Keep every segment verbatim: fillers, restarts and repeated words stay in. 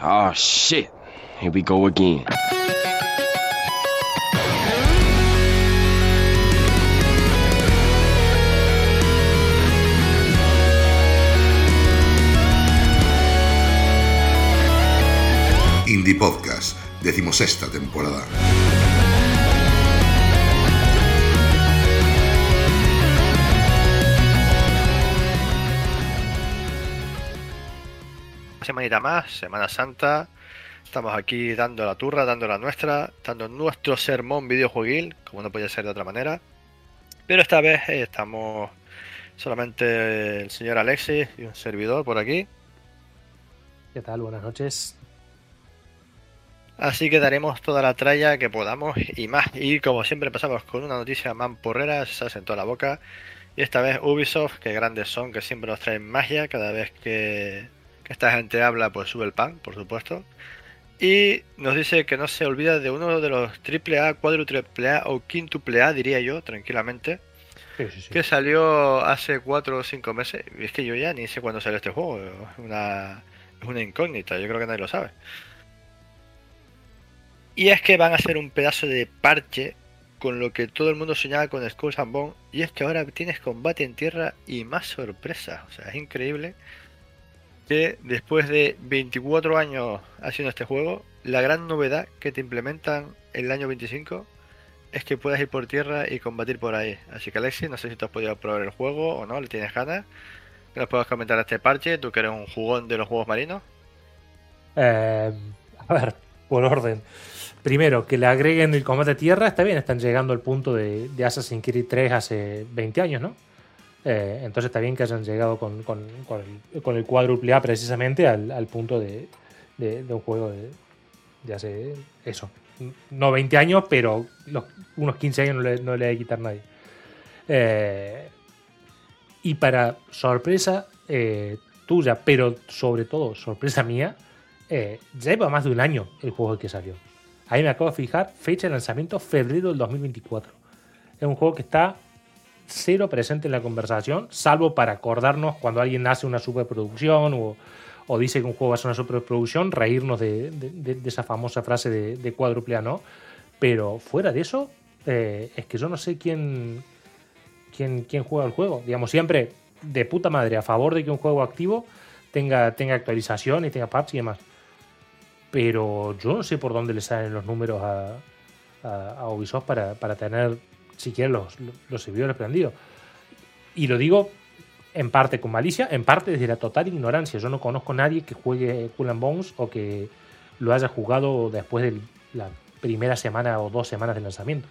Oh shit, here we go again. Indie Podcast, decimosexta temporada. Semanita más, Semana Santa. Estamos aquí dando la turra, dando la nuestra, dando nuestro sermón videojueguil, como no podía ser de otra manera. Pero esta vez eh, estamos solamente el señor Alexis y un servidor por aquí. ¿Qué tal? Buenas noches. Así que daremos toda la tralla que podamos y más. Y como siempre pasamos con una noticia mamporrera, se hace en toda la boca. Y esta vez Ubisoft, que grandes son, que siempre nos traen magia. Cada vez que, que esta gente habla, pues sube el pan, por supuesto. Y nos dice que no se olvida de uno de los triple A, cuádruple A o quíntuple A, diría yo, tranquilamente. Sí, sí, sí. Que salió hace cuatro o cinco meses. Y es que yo ya ni sé cuándo salió este juego. Es una, es una incógnita, yo creo que nadie lo sabe. Y es que van a hacer un pedazo de parche con lo que todo el mundo soñaba con Skulls and Bones. Y es que ahora tienes combate en tierra y más sorpresas. O sea, es increíble que después de veinticuatro años haciendo este juego, la gran novedad que te implementan en el año veinticinco es que puedas ir por tierra y combatir por ahí. Así que Alexis, no sé si te has podido probar el juego o no, le tienes ganas. Que nos puedas comentar este parche, tú que eres un jugón de los juegos marinos. Eh, a ver, por orden. Primero, que le agreguen el combate a tierra, está bien, están llegando al punto de, de Assassin's Creed tres hace veinte años, ¿no? Eh, entonces está bien que hayan llegado con, con, con, el, con el cuádruple A precisamente al, al punto de, de, de un juego de, de hace eso. No veinte años, pero los, unos quince años no le, no le hay que quitar nadie. Eh, y para sorpresa eh, tuya, pero sobre todo sorpresa mía, eh, ya lleva más de un año el juego que salió. Ahí me acabo de fijar, fecha de lanzamiento febrero del dos mil veinticuatro. Es un juego que está cero presente en la conversación, salvo para acordarnos cuando alguien hace una superproducción o, o dice que un juego va a ser una superproducción, reírnos de, de, de, de esa famosa frase de, de cuádruple A, ¿no? Pero fuera de eso, eh, es que yo no sé quién, quién, quién juega el juego. Digamos, siempre de puta madre a favor de que un juego activo tenga, tenga actualización y tenga patch y demás. Pero yo no sé por dónde le salen los números a, a, a Ubisoft para, para tener siquiera los, los servidores prendidos. Y lo digo en parte con malicia, en parte desde la total ignorancia. Yo no conozco a nadie que juegue Skull and Bones o que lo haya jugado después de la primera semana o dos semanas de lanzamiento.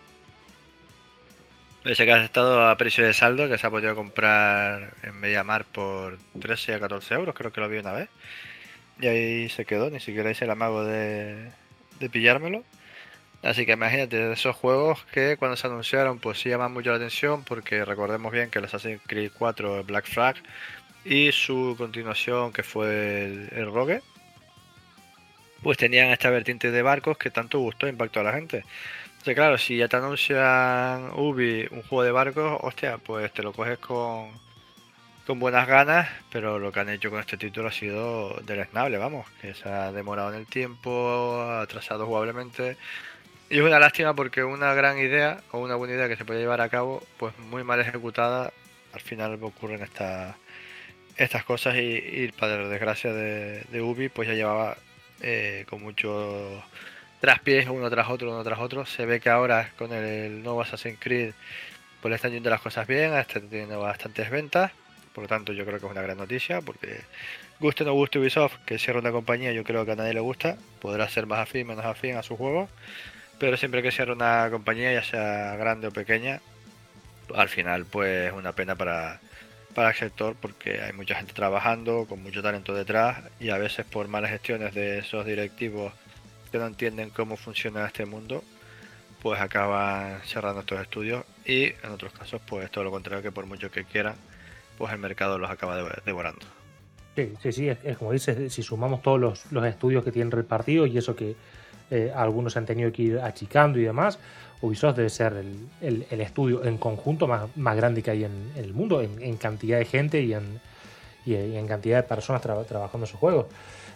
Ese que has estado a precio de saldo, que se ha podido comprar en MediaMarkt por trece a catorce euros, creo que lo vi una vez. Y ahí se quedó, ni siquiera hice el amago de, de pillármelo. Así que imagínate, de esos juegos que cuando se anunciaron pues sí llaman mucho la atención, porque recordemos bien que el Assassin's Creed cuatro, Black Flag, y su continuación que fue el, el Rogue, pues tenían esta vertiente de barcos que tanto gustó e impactó a la gente. Entonces claro, si ya te anuncian Ubi un juego de barcos, hostia, pues te lo coges con... con buenas ganas, pero lo que han hecho con este título ha sido deleznable, vamos, que se ha demorado en el tiempo, ha atrasado jugablemente, y es una lástima porque una gran idea, o una buena idea que se puede llevar a cabo, pues muy mal ejecutada, al final ocurren estas estas cosas y, y para desgracia de, de Ubi, pues ya llevaba eh, con muchos traspiés, uno tras otro, uno tras otro. Se ve que ahora con el, el nuevo Assassin's Creed, pues le están yendo las cosas bien, están teniendo bastantes ventas. Por lo tanto, yo creo que es una gran noticia, porque guste o no guste Ubisoft, que cierre una compañía, yo creo que a nadie le gusta. Podrá ser más afín, menos afín a su juego, pero siempre que cierre una compañía, ya sea grande o pequeña, al final pues es una pena para, para el sector, porque hay mucha gente trabajando, con mucho talento detrás, y a veces por malas gestiones de esos directivos que no entienden cómo funciona este mundo, pues acaban cerrando estos estudios, y en otros casos pues todo lo contrario, que por mucho que quieran, pues el mercado los acaba devorando. Sí, sí, sí, es, es como dices, si sumamos todos los, los estudios que tienen repartidos y eso que eh, algunos han tenido que ir achicando y demás, Ubisoft debe ser el, el, el estudio en conjunto más, más grande que hay en, en el mundo, en, en cantidad de gente y en, y en cantidad de personas tra- trabajando en sus juegos.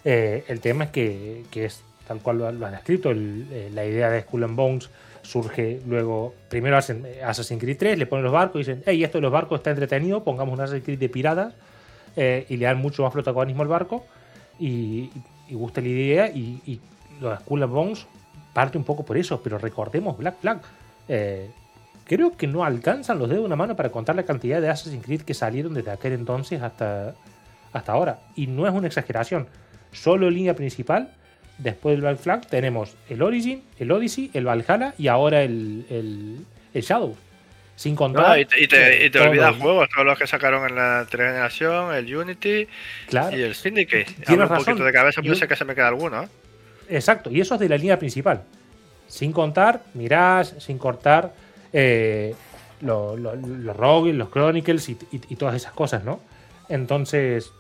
Eh, el tema es que, que es tal cual lo, lo han escrito. El, eh, la idea de Skull and Bones surge luego. Primero hacen Assassin's Creed tres, le ponen los barcos y dicen: hey, esto de los barcos está entretenido, pongamos un Assassin's Creed de piratas, eh, y le dan mucho más protagonismo al barco. Y, y gusta la idea. Y, y los Skull and Bones parte un poco por eso. Pero recordemos Black Flag. Eh, creo que no alcanzan los dedos de una mano para contar la cantidad de Assassin's Creed que salieron desde aquel entonces hasta, hasta ahora. Y no es una exageración. Solo en línea principal, después del Black Flag, tenemos el Origin, el Odyssey, el Valhalla y ahora el, el, el Shadow. Sin contar. No, y te, y te, y te todos olvidas los- juegos, todos los que sacaron en la anterior generación, el Unity Claro, y el Syndicate. Tienes Hablo un razón. poquito de cabeza, puede Yo- ser que se me queda alguno, ¿eh? exacto. Y eso es de la línea principal. Sin contar Mirage, sin cortar eh, lo- lo- los Rogue, los Chronicles y, y- y todas esas cosas, ¿no? Entonces,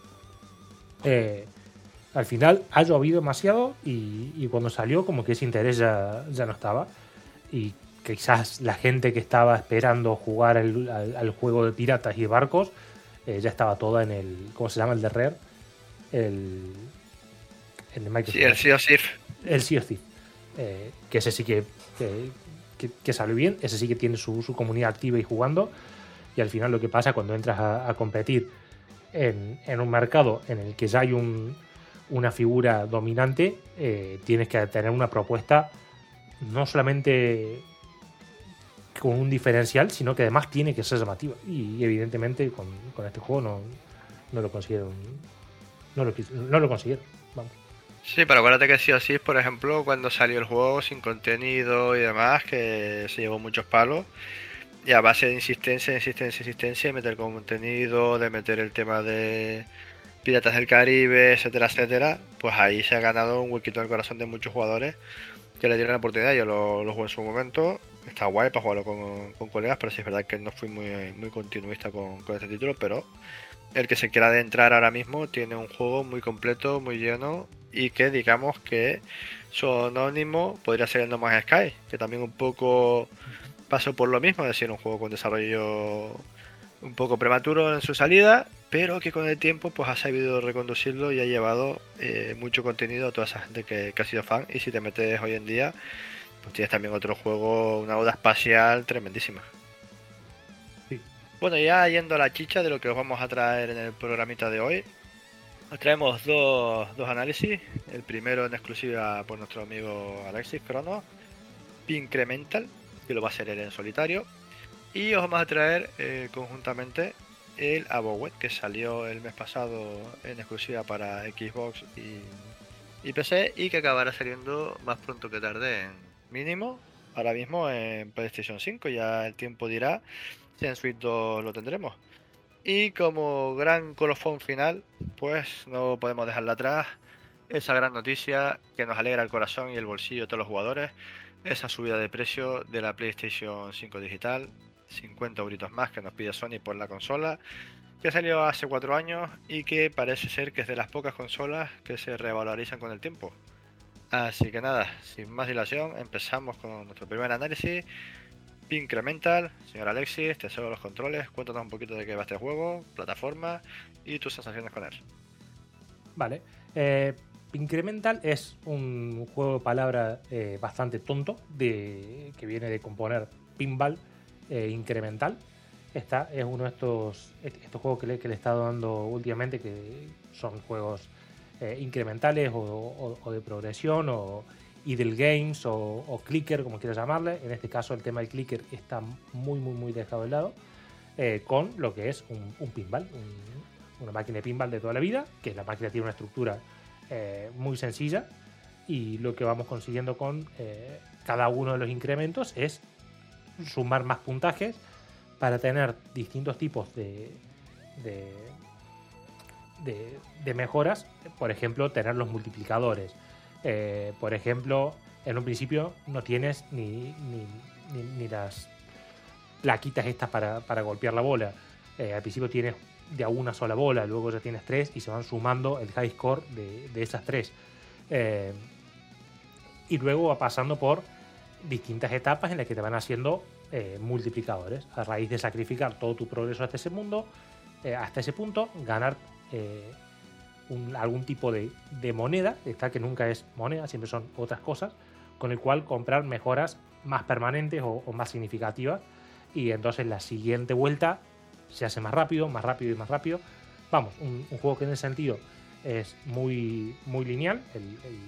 eh, al final ha llovido demasiado y, y cuando salió como que ese interés ya, ya no estaba. Y quizás la gente que estaba esperando jugar al, al- al juego de piratas y de barcos eh, ya estaba toda en el, ¿cómo se llama? El de Rare. El, el de Microsoft. Sí, el Sea of Thieves. El Sea of Thieves. Eh, que ese sí que, que, que, que salió bien, ese sí que tiene su, su comunidad activa y jugando. Y al final lo que pasa cuando entras a, a competir en, en un mercado en el que ya hay un, una figura dominante, eh, tienes que tener una propuesta no solamente con un diferencial, sino que además tiene que ser llamativa. Y evidentemente con, con este juego no, no lo consiguieron. No lo, quis- no lo consiguieron. Vamos. Sí, pero acuérdate que Sea of Thieves, por ejemplo, cuando salió el juego sin contenido y demás, que se llevó muchos palos, y a base de insistencia, insistencia, insistencia, y meter contenido, de meter el tema de Piratas del Caribe, etcétera, etcétera, pues ahí se ha ganado un huequito en el corazón de muchos jugadores que le dieron la oportunidad. Yo lo, lo jugué en su momento, está guay para jugarlo con, con colegas, pero sí es verdad que no fui muy, muy continuista con, con este título, pero el que se quiera adentrar ahora mismo tiene un juego muy completo, muy lleno, y que digamos que su anónimo podría ser el No Man's Sky, que también un poco pasó por lo mismo, es decir, un juego con desarrollo un poco prematuro en su salida, pero que con el tiempo pues ha sabido reconducirlo y ha llevado eh, mucho contenido a toda esa gente que, que ha sido fan. Y si te metes hoy en día, pues tienes también otro juego, una oda espacial tremendísima. Sí. Bueno, ya yendo a la chicha de lo que os vamos a traer en el programita de hoy, os traemos dos, dos análisis. El primero en exclusiva por nuestro amigo Alexis Crono, Pincremental, que lo va a hacer él en solitario. Y os vamos a traer eh, conjuntamente el Abowet, que salió el mes pasado en exclusiva para Xbox y, y P C, y que acabará saliendo más pronto que tarde, en mínimo, ahora mismo en PlayStation cinco. Ya el tiempo dirá si en Switch dos lo tendremos. Y como gran colofón final, pues no podemos dejarla atrás esa gran noticia que nos alegra el corazón y el bolsillo de todos los jugadores, esa subida de precio de la PlayStation cinco digital, cincuenta euritos más que nos pide Sony por la consola, que salió hace cuatro años y que parece ser que es de las pocas consolas que se revalorizan con el tiempo. Así que nada, sin más dilación, empezamos con nuestro primer análisis. Pincremental, señor Alexis, te cedo los controles, cuéntanos un poquito de qué va este juego, plataforma y tus sensaciones con él. Vale. Eh, Incremental es un juego de palabra eh, bastante tonto de, que viene de componer pinball eh, incremental. Esta es uno de estos, estos juegos que le, que le he estado dando últimamente, que son juegos eh, incrementales o, o, o de progresión o idle games o, o clicker, como quieras llamarle. En este caso el tema del clicker está muy muy muy dejado de lado, eh, con lo que es un, un pinball, un, una máquina de pinball de toda la vida, que la máquina tiene una estructura eh, muy sencilla, y lo que vamos consiguiendo con eh, cada uno de los incrementos es sumar más puntajes para tener distintos tipos de, de, de, de mejoras. Por ejemplo, tener los multiplicadores. Eh, por ejemplo, en un principio no tienes ni, ni, ni, ni las plaquitas estas para, para golpear la bola. Eh, al principio tienes de a una sola bola, luego ya tienes tres y se van sumando el high score de, de esas tres. Eh, y luego va pasando por distintas etapas en las que te van haciendo eh, multiplicadores a raíz de sacrificar todo tu progreso hasta ese mundo, eh, hasta ese punto, ganar eh, un, algún tipo de, de moneda, está que nunca es moneda, siempre son otras cosas, con el cual comprar mejoras más permanentes o, o más significativas, y entonces la siguiente vuelta se hace más rápido, más rápido y más rápido. Vamos, un, un juego que en ese sentido es muy, muy lineal. El,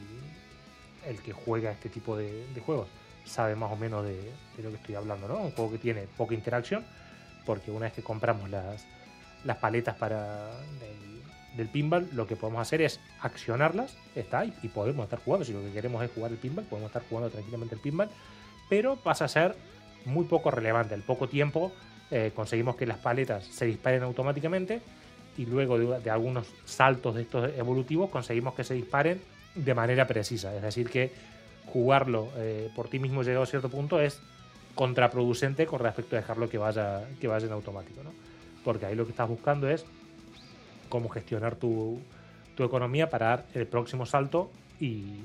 el, el que juega este tipo de, de juegos sabe más o menos de, de lo que estoy hablando, ¿no? Un juego que tiene poca interacción, porque una vez que compramos las, las paletas para del, del pinball, lo que podemos hacer es accionarlas, está ahí, y podemos estar jugando. Si lo que queremos es jugar el pinball, podemos estar jugando tranquilamente el pinball, pero pasa a ser muy poco relevante. Al poco tiempo eh, conseguimos que las paletas se disparen automáticamente, y luego de, de algunos saltos de estos evolutivos conseguimos que se disparen de manera precisa. Es decir, que jugarlo eh, por ti mismo llegado a cierto punto es contraproducente con respecto a dejarlo que vaya, que vaya en automático, ¿no? Porque ahí lo que estás buscando es cómo gestionar tu, tu economía para dar el próximo salto y,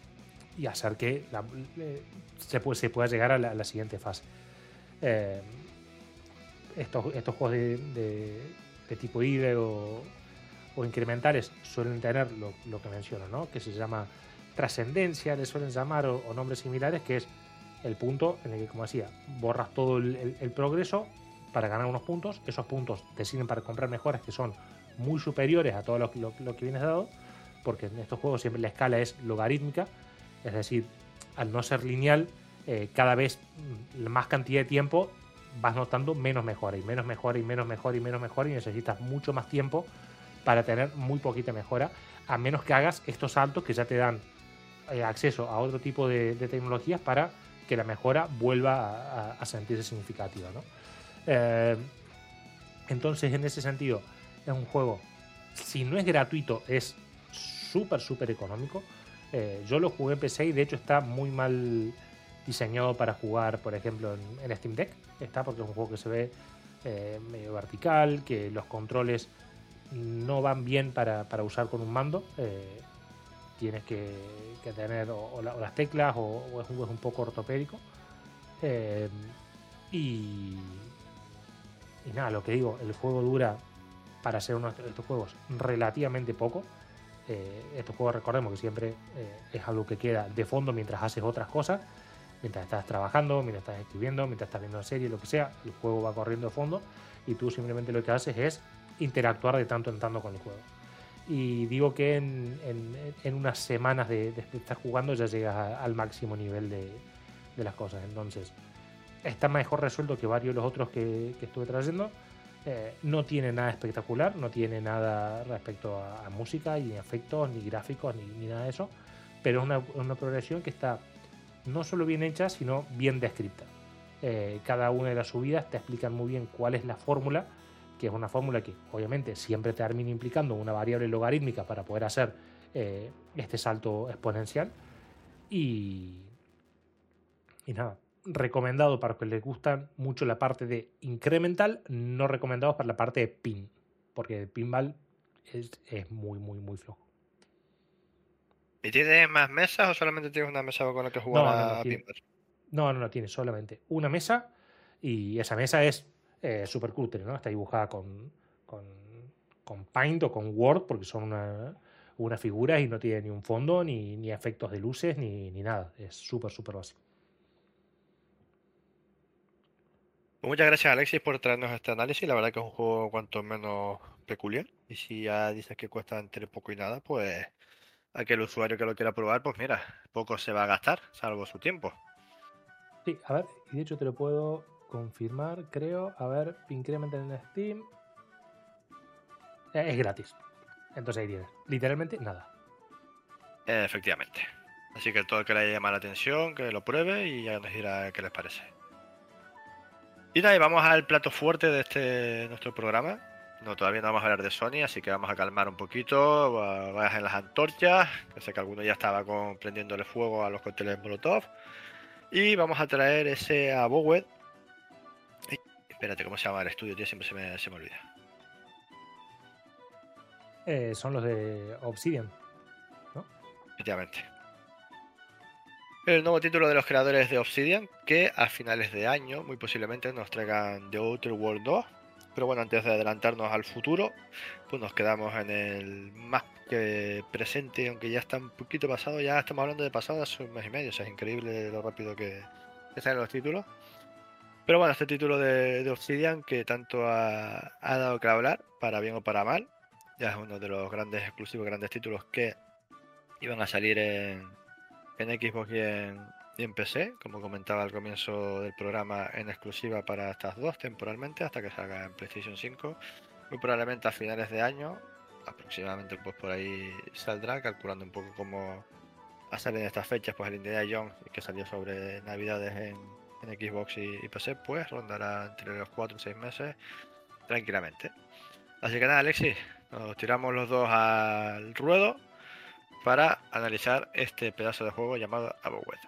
y hacer que la, eh, se, puede, se pueda llegar a la, a la siguiente fase. Eh, estos, estos juegos de, de, de tipo híbrido o, o incrementales suelen tener lo, lo que menciono, ¿no? Que se llama trascendencia, le suelen llamar, o, o nombres similares, que es el punto en el que, como decía, borras todo el, el, el progreso para ganar unos puntos. Esos puntos te sirven para comprar mejoras que son muy superiores a todo lo, lo, lo que vienes dado, porque en estos juegos siempre la escala es logarítmica, es decir, al no ser lineal, eh, cada vez más cantidad de tiempo vas notando menos mejora y menos mejora y menos mejora y menos mejora, y necesitas mucho más tiempo para tener muy poquita mejora, a menos que hagas estos saltos que ya te dan eh, acceso a otro tipo de, de tecnologías para que la mejora vuelva a, a, a sentirse significativa, ¿no? Eh, entonces, en ese sentido, es un juego, si no es gratuito, es súper, súper económico. Eh, yo lo jugué en P C y de hecho está muy mal diseñado para jugar, por ejemplo, en, en Steam Deck. Está porque es un juego que se ve eh, medio vertical, que los controles no van bien para, para usar con un mando. Eh, tienes que, que tener o, o, la, o las teclas o, o es, un, es un poco ortopédico. Eh, y, y nada, lo que digo, el juego dura, para ser uno de estos juegos, relativamente poco. Eh, estos juegos, recordemos que siempre eh, es algo que queda de fondo mientras haces otras cosas, mientras estás trabajando, mientras estás escribiendo, mientras estás viendo una serie, lo que sea, el juego va corriendo de fondo y tú simplemente lo que haces es interactuar de tanto en tanto con el juego. Y digo que en, en, en unas semanas de, de estar jugando ya llegas a, al máximo nivel de, de las cosas. Entonces, está mejor resuelto que varios de los otros que, que estuve trayendo. Eh, no tiene nada espectacular, no tiene nada respecto a, a música, ni efectos, ni gráficos, ni, ni nada de eso, pero es una, una progresión que está no solo bien hecha, sino bien descrita. Eh, cada una de las subidas te explican muy bien cuál es la fórmula, que es una fórmula que obviamente siempre te termina implicando una variable logarítmica para poder hacer eh, este salto exponencial. Y, y nada, recomendado para los que les gusta mucho la parte de incremental, no recomendado para la parte de pin, porque el pinball es, es muy, muy, muy flojo. ¿Y tienes más mesas o solamente tienes una mesa con la que jugar no, no, no, a tiene, pinball? No, no, no, tiene solamente una mesa, y esa mesa es eh, súper cutre, ¿no? Está dibujada con, con, con Paint o con Word, porque son una, una figura y no tiene ni un fondo, ni, ni efectos de luces, ni, ni nada. Es súper, súper básico. Pues muchas gracias, Alexis, por traernos este análisis. La verdad que es un juego cuanto menos peculiar. Y si ya dices que cuesta entre poco y nada, pues aquel usuario que lo quiera probar, pues mira, poco se va a gastar, salvo su tiempo. Sí, a ver, y de hecho te lo puedo confirmar, creo. A ver, Increment en Steam. Eh, es gratis. Entonces ahí tienes. Literalmente nada. Eh, efectivamente. Así que todo el que le haya llamado la atención, que lo pruebe y ya nos dirá qué les parece. Y nada, y vamos al plato fuerte de este nuestro programa. No, todavía no vamos a hablar de Sony, así que vamos a calmar un poquito. Vayas en las antorchas, que sé que alguno ya estaba con, prendiéndole fuego a los cócteles Molotov. Y vamos a traer ese Abowed. Espérate, ¿cómo se llama el estudio, tío? Siempre se me, se me olvida. Eh, son los de Obsidian, ¿no? Efectivamente. El nuevo título de los creadores de Obsidian, que a finales de año muy posiblemente nos traigan The Outer Worlds dos. Pero bueno, antes de adelantarnos al futuro, pues nos quedamos en el más que presente, aunque ya está un poquito pasado, ya estamos hablando de pasado hace un mes y medio, o sea, es increíble lo rápido que, que salen los títulos. Pero bueno, este título de, de Obsidian que tanto ha, ha dado que hablar, para bien o para mal, ya es uno de los grandes exclusivos, grandes títulos que iban a salir en, en Xbox y en, y en P C, como comentaba al comienzo del programa, en exclusiva para estas dos temporalmente, hasta que salga en PlayStation cinco, muy probablemente a finales de año, aproximadamente pues por ahí saldrá, calculando un poco cómo a salir en estas fechas, pues el Indiana Jones, que salió sobre Navidades en, en Xbox y, y P C, pues rondará entre los cuatro o seis meses tranquilamente. Así que nada, Alexis, nos tiramos los dos al ruedo para analizar este pedazo de juego llamado Abowed.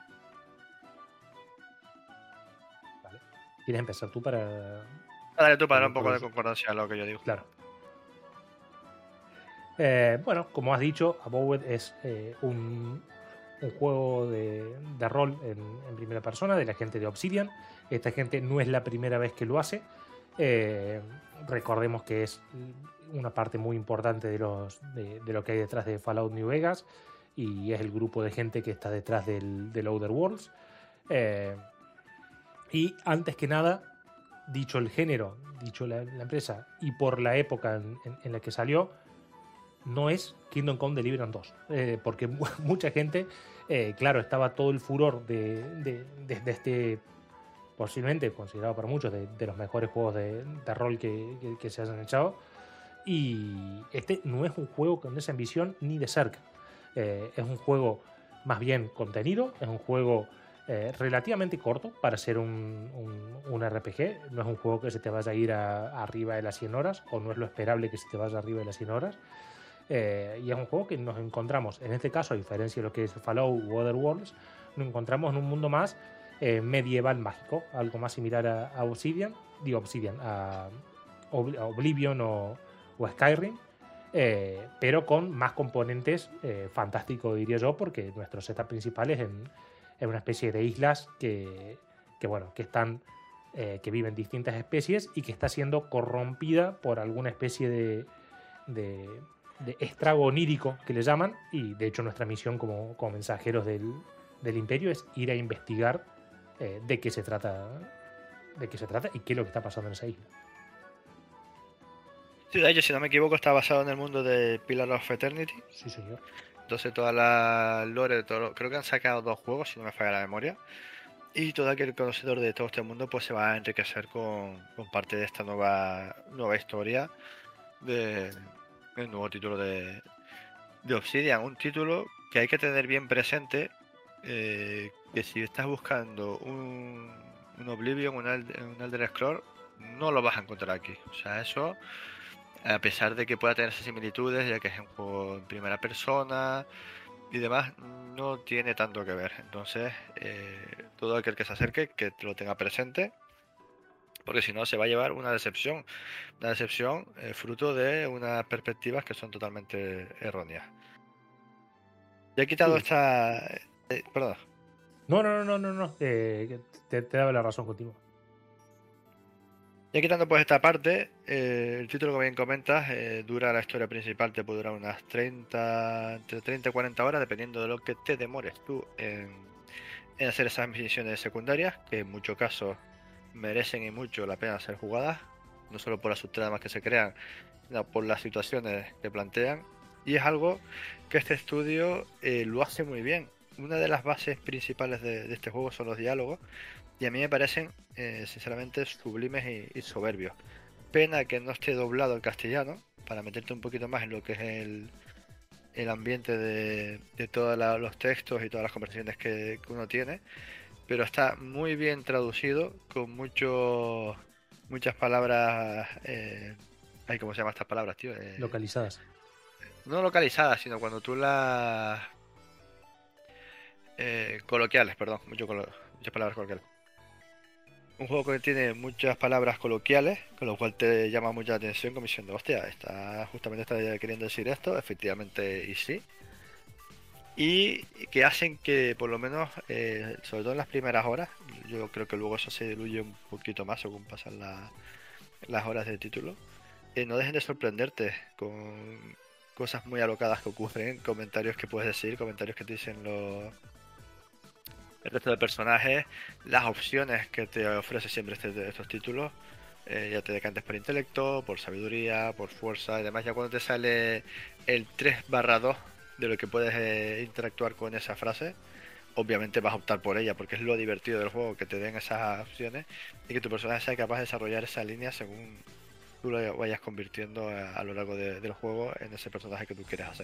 Vale. ¿Quieres empezar tú para...? Dale tú para dar un poco de concordancia a lo que yo digo. Claro. Eh, bueno, como has dicho, Abowed es eh, un, un juego de, de rol en, en primera persona de la gente de Obsidian. Esta gente no es la primera vez que lo hace. Eh, recordemos que es una parte muy importante de, los, de, de lo que hay detrás de Fallout New Vegas y es el grupo de gente que está detrás del, del Outer Worlds. Eh, y antes que nada, dicho el género, dicho la, la empresa y por la época en, en, en la que salió, no es Kingdom Come Deliverance dos, eh, porque mucha gente, eh, claro, estaba todo el furor de, de, de, de este, posiblemente considerado por muchos de, de los mejores juegos de, de rol que, que, que se hayan echado, y este no es un juego con esa ambición ni de cerca. Eh, es un juego más bien contenido, es un juego eh, relativamente corto para ser un, un, un R P G, no es un juego que se te vaya a ir a, a arriba de las cien horas, o no es lo esperable que se te vaya arriba de las cien horas. Eh, y es un juego que nos encontramos, en este caso, a diferencia de lo que es Fallout u Other Worlds, nos encontramos en un mundo más eh, medieval mágico, algo más similar a, a Obsidian, digo Obsidian, a, Ob a Oblivion o, o Skyrim, eh, pero con más componentes eh, fantásticos, diría yo, porque nuestro setup principal es en, en una especie de islas que, que bueno, que están, eh, que viven distintas especies y que está siendo corrompida por alguna especie de, de de estrago onírico que le llaman, y de hecho nuestra misión como, como mensajeros del, del Imperio es ir a investigar eh, de qué se trata de qué se trata y qué es lo que está pasando en esa isla. Sí, de hecho, si no me equivoco, está basado en el mundo de Pillar of Eternity. Sí, señor. Entonces toda la lore de todo lo, creo que han sacado dos juegos, si no me falla la memoria, y todo aquel conocedor de todo este mundo pues se va a enriquecer con, con parte de esta nueva nueva historia de el nuevo título de, de Obsidian, un título que hay que tener bien presente, eh, que si estás buscando un, un Oblivion, un, un Elder Scrolls, no lo vas a encontrar aquí. O sea, eso, a pesar de que pueda tener esas similitudes, ya que es un juego en primera persona y demás, no tiene tanto que ver. Entonces, eh, todo aquel que se acerque, que lo tenga presente, porque si no se va a llevar una decepción, una decepción eh, fruto de unas perspectivas que son totalmente erróneas. Ya he quitado Sí. esta... Eh, perdón. No, no, no, no, no, eh, te, te daba la razón contigo. Ya quitando pues esta parte, eh, el título, como bien comentas, eh, dura la historia principal, te puede durar unas treinta, entre treinta y cuarenta horas, dependiendo de lo que te demores tú en, en hacer esas misiones secundarias, que en muchos casos merecen y mucho la pena ser jugadas, no solo por las subtramas que se crean, sino por las situaciones que plantean, y es algo que este estudio eh, lo hace muy bien. Una de las bases principales de, de este juego son los diálogos, y a mí me parecen eh, sinceramente sublimes y, y soberbios. Pena que no esté doblado el castellano, para meterte un poquito más en lo que es el, el ambiente de, de todos la, los textos y todas las conversaciones que, que uno tiene, pero está muy bien traducido, con mucho, muchas palabras, eh, ay, ¿cómo se llama estas palabras, tío? Eh, Localizadas. No localizadas, sino cuando tú las... Eh, coloquiales, perdón, mucho colo muchas palabras coloquiales. Un juego que tiene muchas palabras coloquiales, con lo cual te llama mucha atención, como diciendo, hostia, está, justamente está queriendo decir esto, efectivamente, y sí. Y que hacen que por lo menos, eh, sobre todo en las primeras horas, yo creo que luego eso se diluye un poquito más según pasan la, las horas de título, eh, no dejen de sorprenderte con cosas muy alocadas que ocurren, comentarios que puedes decir, comentarios que te dicen los el resto de personajes, las opciones que te ofrece siempre este, estos títulos, eh, ya te decantes por intelecto, por sabiduría, por fuerza y demás. Ya cuando te sale el tres barra dos de lo que puedes eh, interactuar con esa frase, obviamente vas a optar por ella, porque es lo divertido del juego, que te den esas opciones y que tu personaje sea capaz de desarrollar esa línea según tú lo vayas convirtiendo a, a lo largo de, del juego en ese personaje que tú quieres hacer.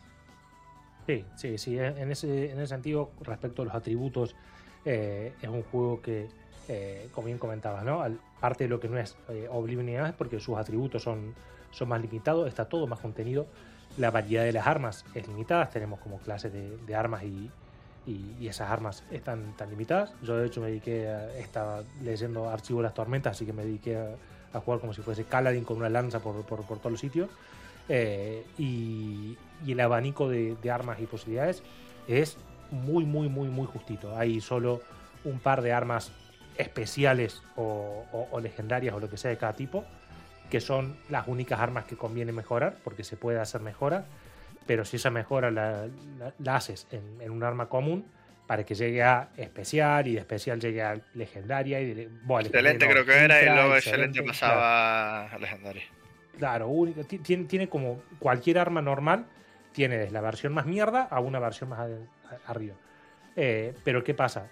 Sí, sí, sí. En ese, en ese sentido, respecto a los atributos, eh, es un juego que, eh, como bien comentabas, ¿no? Al, parte de lo que no es eh, Oblivion ni nada es porque sus atributos son, son más limitados, está todo más contenido. La variedad de las armas es limitada, tenemos como clases de, de armas y, y, y esas armas están tan limitadas. Yo, de hecho, me dediqué a. Estaba leyendo Archivo de las Tormentas, así que me dediqué a, a jugar como si fuese Kaladin con una lanza por, por, por todos los sitios. Eh, y, y el abanico de, de armas y posibilidades es muy, muy, muy, muy justito. Hay solo un par de armas especiales o, o, o legendarias o lo que sea de cada tipo, que son las únicas armas que conviene mejorar, porque se puede hacer mejora, pero si esa mejora la, la, la haces en, en un arma común, para que llegue a especial y de especial llegue a legendaria. Y de, bueno, excelente legendaria, no, creo que era, ultra, y luego excelente, excelente pasaba claro. a legendaria. Claro, única, tiene, tiene como cualquier arma normal, tiene desde la versión más mierda a una versión más a, a, arriba. Eh, pero ¿qué pasa?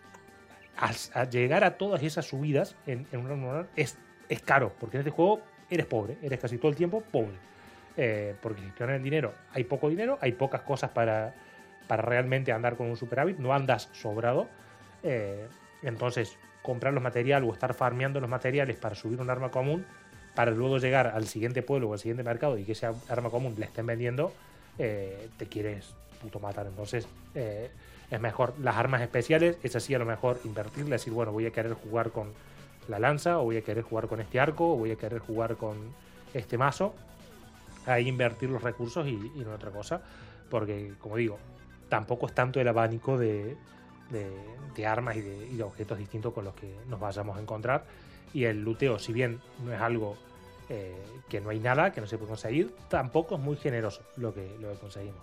Al, al llegar a todas esas subidas en, en un arma normal es, es caro, porque en este juego eres pobre, eres casi todo el tiempo pobre. Eh, porque gestionar el dinero, hay poco dinero, hay pocas cosas para, para realmente andar con un superávit, no andas sobrado. Eh, entonces, comprar los materiales o estar farmeando los materiales para subir un arma común, para luego llegar al siguiente pueblo o al siguiente mercado y que ese arma común le estén vendiendo, eh, te quieres puto matar. Entonces, eh, es mejor las armas especiales, es así a lo mejor invertirle, decir, bueno, voy a querer jugar con la lanza, o voy a querer jugar con este arco, o voy a querer jugar con este mazo. Ahí invertir los recursos y, y no otra cosa, porque, como digo, tampoco es tanto el abanico de, de, de armas y de, y de objetos distintos con los que nos vayamos a encontrar. Y el luteo, si bien no es algo eh, que no hay nada, que no se puede conseguir, tampoco es muy generoso lo que, lo que conseguimos.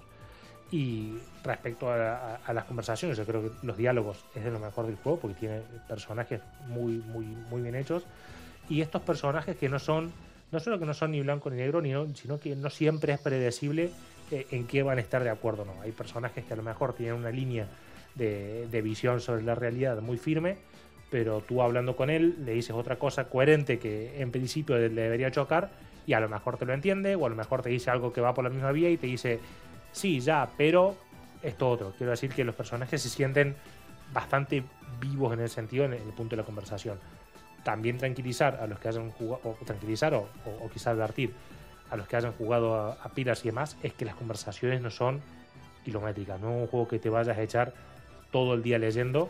Y respecto a, a, a las conversaciones, yo creo que los diálogos es de lo mejor del juego, porque tiene personajes muy, muy, muy bien hechos. Y estos personajes que no son, no solo que no son ni blanco ni negro, ni no, sino que no siempre es predecible eh, en qué van a estar de acuerdo o no. Hay personajes que a lo mejor tienen una línea de, de visión sobre la realidad muy firme, pero tú hablando con él le dices otra cosa coherente que en principio le debería chocar y a lo mejor te lo entiende, o a lo mejor te dice algo que va por la misma vía y te dice, sí, ya, pero esto otro. Quiero decir que los personajes se sienten bastante vivos en el sentido, en el punto de la conversación. También tranquilizar a los que hayan jugado, o tranquilizar o, o, o quizás advertir a los que hayan jugado a, a Pillars y demás, es que las conversaciones no son kilométricas, no es un juego que te vayas a echar todo el día leyendo,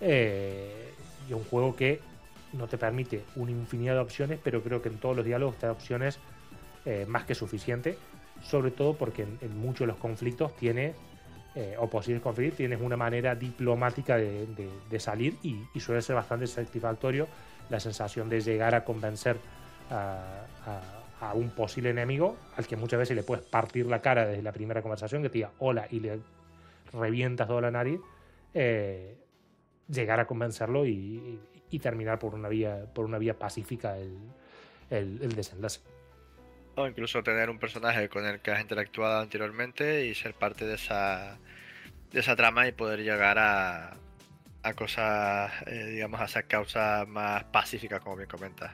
eh, y un juego que no te permite una infinidad de opciones, pero creo que en todos los diálogos te da opciones eh, más que suficiente, sobre todo porque en, en muchos de los conflictos tienes, eh, o posibles conflictos, tienes una manera diplomática de, de, de salir y, y suele ser bastante satisfactorio la sensación de llegar a convencer a, a, a un posible enemigo al que muchas veces le puedes partir la cara desde la primera conversación, que te diga hola y le revientas toda la nariz, eh, llegar a convencerlo y, y, y terminar por una vía por una vía pacífica el, el, el desenlace. O incluso tener un personaje con el que has interactuado anteriormente y ser parte de esa de esa trama y poder llegar a, a cosas, eh, digamos, a esas causas más pacíficas, como bien comentas.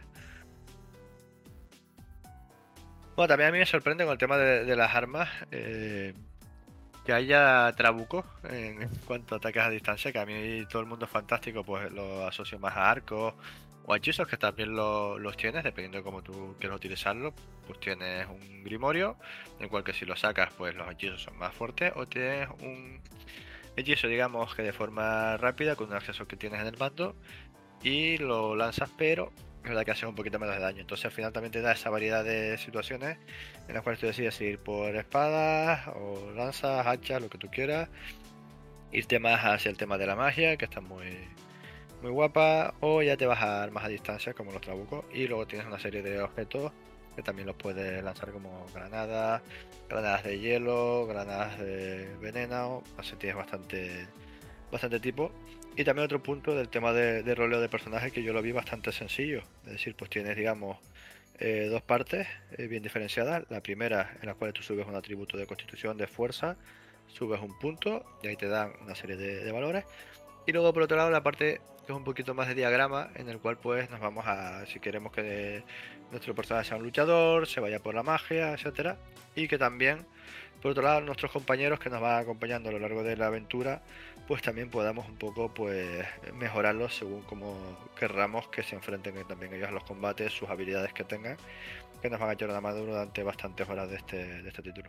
Bueno, también a mí me sorprende con el tema de, de las armas, eh, que haya trabucos en cuanto a ataques a distancia, que a mí todo el mundo es fantástico, pues lo asocio más a arcos o a hechizos, que también lo, los tienes, dependiendo de cómo tú quieras utilizarlo. Pues tienes un grimorio, en el cual que si lo sacas, pues los hechizos son más fuertes, o tienes un hechizo, digamos, que de forma rápida, con un acceso que tienes en el mando, y lo lanzas, pero es verdad que haces un poquito menos de daño. Entonces al final también te da esa variedad de situaciones en las cuales tú decides ir por espadas o lanzas, hachas, lo que tú quieras, irte más hacia el tema de la magia, que está muy muy guapa, o ya te vas a armas a distancia como los trabucos, y luego tienes una serie de objetos que también los puedes lanzar como granadas, granadas de hielo, granadas de veneno, así tienes bastante, bastante tipo. Y también otro punto del tema de, de roleo de personajes que yo lo vi bastante sencillo, es decir, pues tienes, digamos, eh, dos partes eh, bien diferenciadas. La primera en la cual tú subes un atributo de constitución, de fuerza, subes un punto y ahí te dan una serie de, de valores. Y luego por otro lado la parte que es un poquito más de diagrama, en el cual pues nos vamos a, si queremos que nuestro personaje sea un luchador, se vaya por la magia, etcétera. Y que también, por otro lado, nuestros compañeros que nos van acompañando a lo largo de la aventura, pues también podamos un poco pues mejorarlos según como querramos que se enfrenten también ellos a los combates, sus habilidades que tengan, que nos van a echar una mano durante bastantes horas de este, de este título.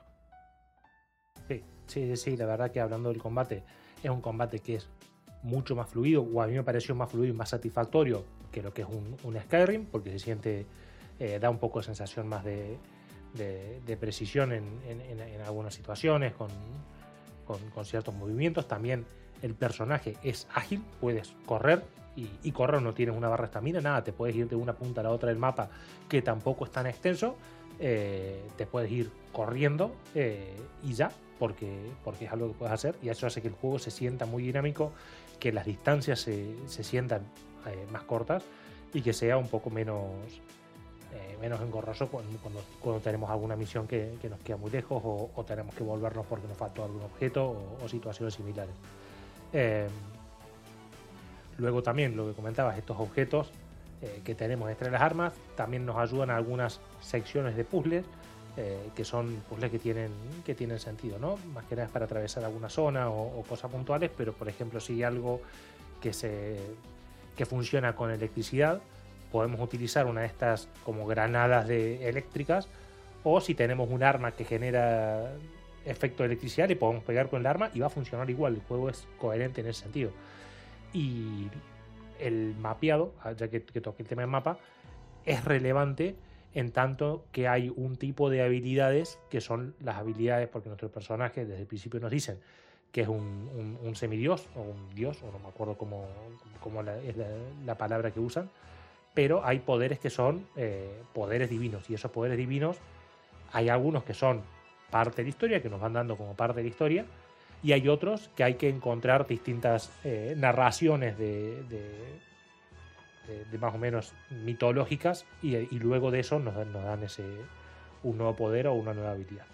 Sí, sí, sí, la verdad que hablando del combate, es un combate que es mucho más fluido, o a mí me pareció más fluido y más satisfactorio que lo que es un, un Skyrim, porque se siente, eh, da un poco de sensación más de, de, de precisión en, en, en, en algunas situaciones, con, con, con ciertos movimientos. También el personaje es ágil, puedes correr, y, y correr no tienes una barra de estamina, nada, te puedes ir de una punta a la otra del mapa, que tampoco es tan extenso, eh, te puedes ir corriendo eh, y ya, porque, porque es algo que puedes hacer, y eso hace que el juego se sienta muy dinámico, que las distancias se, se sientan eh, más cortas y que sea un poco menos, eh, menos engorroso cuando, cuando, cuando tenemos alguna misión que, que nos queda muy lejos o, o tenemos que volvernos porque nos faltó algún objeto o, o situaciones similares. Eh, luego también lo que comentabas, estos objetos eh, que tenemos entre las armas también nos ayudan a algunas secciones de puzzles, eh, que son puzzles que tienen, que tienen sentido, ¿no? Más que nada es para atravesar alguna zona o, o cosas puntuales, pero por ejemplo si hay algo que, se, que funciona con electricidad, podemos utilizar una de estas como granadas de eléctricas, o si tenemos un arma que genera efecto de electricidad, le podemos pegar con el arma y va a funcionar igual. El juego es coherente en ese sentido. Y el mapeado, ya que, que toqué el tema del mapa, es relevante en tanto que hay un tipo de habilidades que son las habilidades, porque nuestro personaje desde el principio nos dicen que es un, un, un semidios o un dios, o no me acuerdo cómo, cómo la, es la, la palabra que usan, pero hay poderes que son eh, poderes divinos, y esos poderes divinos hay algunos que son parte de la historia, que nos van dando como parte de la historia, y hay otros que hay que encontrar distintas eh, narraciones de, de, de, de más o menos mitológicas, y, y luego de eso nos dan, nos dan ese, un nuevo poder o una nueva habilidad.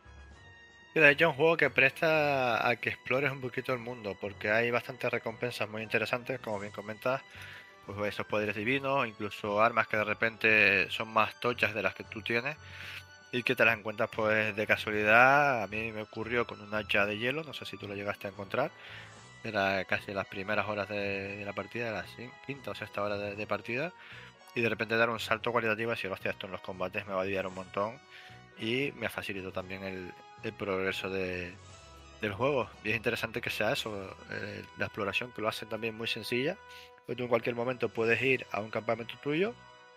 De hecho, es un juego que presta a que explores un poquito el mundo, porque hay bastantes recompensas muy interesantes, como bien comentas, pues esos poderes divinos, incluso armas que de repente son más tochas de las que tú tienes y que te las encuentras pues de casualidad. A mí me ocurrió con un hacha de hielo, no sé si tú lo llegaste a encontrar, era casi las primeras horas de, de la partida, de la quinta o sexta hora de, de partida, y de repente dar un salto cualitativo y decir, hostia, esto en los combates me va a ayudar un montón y me facilitó también el, el progreso de, del juego. Y es interesante que sea eso, eh, la exploración, que lo hacen también muy sencilla, porque tú en cualquier momento puedes ir a un campamento tuyo,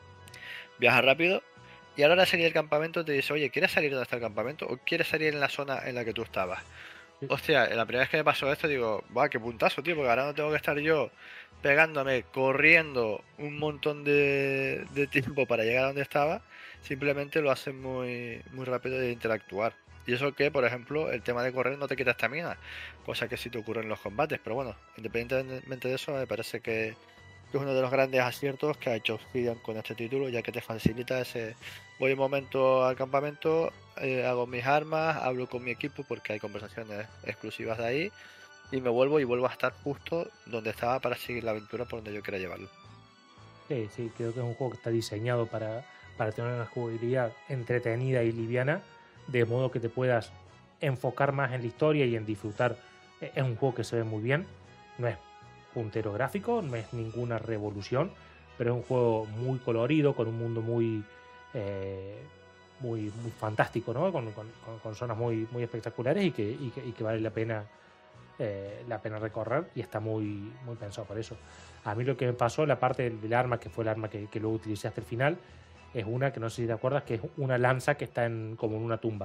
viajas rápido y a la hora de salir del campamento te dice, oye, ¿quieres salir de donde está el campamento o quieres salir en la zona en la que tú estabas? Sí. Hostia, la primera vez que me pasó esto digo, va, qué puntazo, tío, porque ahora no tengo que estar yo pegándome, corriendo un montón de, de tiempo para llegar a donde estaba. Simplemente lo hacen muy, muy rápido de interactuar. Y eso que, por ejemplo, el tema de correr no te quita estamina, cosa que sí te ocurre en los combates. Pero bueno, independientemente de eso, me parece que, que es uno de los grandes aciertos que ha hecho Obsidian con este título, ya que te facilita ese... Voy un momento al campamento, eh, hago mis armas, hablo con mi equipo porque hay conversaciones exclusivas de ahí, y me vuelvo y vuelvo a estar justo donde estaba para seguir la aventura por donde yo quiera llevarlo. Sí, sí, creo que es un juego que está diseñado para, para tener una jugabilidad entretenida y liviana, de modo que te puedas enfocar más en la historia y en disfrutar. Es un juego que se ve muy bien, no es puntero gráfico, no es ninguna revolución, pero es un juego muy colorido, con un mundo muy eh, muy, muy fantástico, ¿no? Con, con, con zonas muy, muy espectaculares y que, y que, y que vale la pena eh, la pena recorrer, y está muy, muy pensado por eso. A mí lo que me pasó, la parte del, del arma, que fue el arma que, que luego utilicé hasta el final, es una que no sé si te acuerdas, que es una lanza que está en, como en una tumba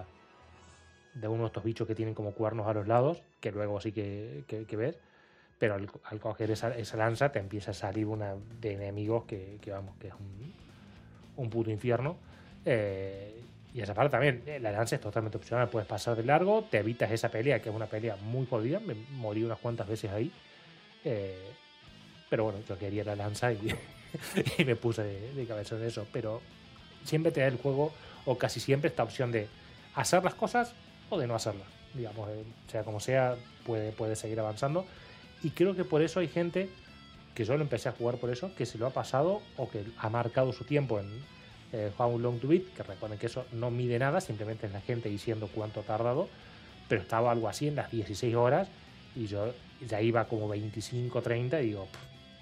de uno de estos bichos que tienen como cuernos a los lados, que luego sí que, que, que ves, pero al, al coger esa, esa lanza te empieza a salir una de enemigos que, que vamos, que es un, un puto infierno, Eh, y esa parte también, eh, la lanza es totalmente opcional, puedes pasar de largo, te evitas esa pelea, que es una pelea muy jodida, me morí unas cuantas veces ahí. Eh, pero bueno, yo quería la lanza y, y me puse de, de cabeza en eso. Pero siempre te da el juego, o casi siempre, esta opción de hacer las cosas o de no hacerlas. Digamos, eh, sea como sea, puede, puede seguir avanzando. Y creo que por eso hay gente, que yo lo empecé a jugar por eso, que se lo ha pasado o que ha marcado su tiempo en eh, How Long to Beat, que recuerden que eso no mide nada, simplemente es la gente diciendo cuánto ha tardado, pero estaba algo así en las dieciséis horas y yo ya iba como veinticinco, treinta y digo,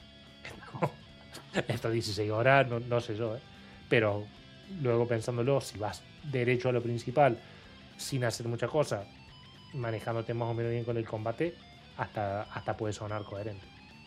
estas dieciséis horas no, no sé yo, ¿eh? Pero luego pensándolo, si vas derecho a lo principal sin hacer mucha cosa, manejándote más o menos bien con el combate, hasta, hasta puede sonar coherente.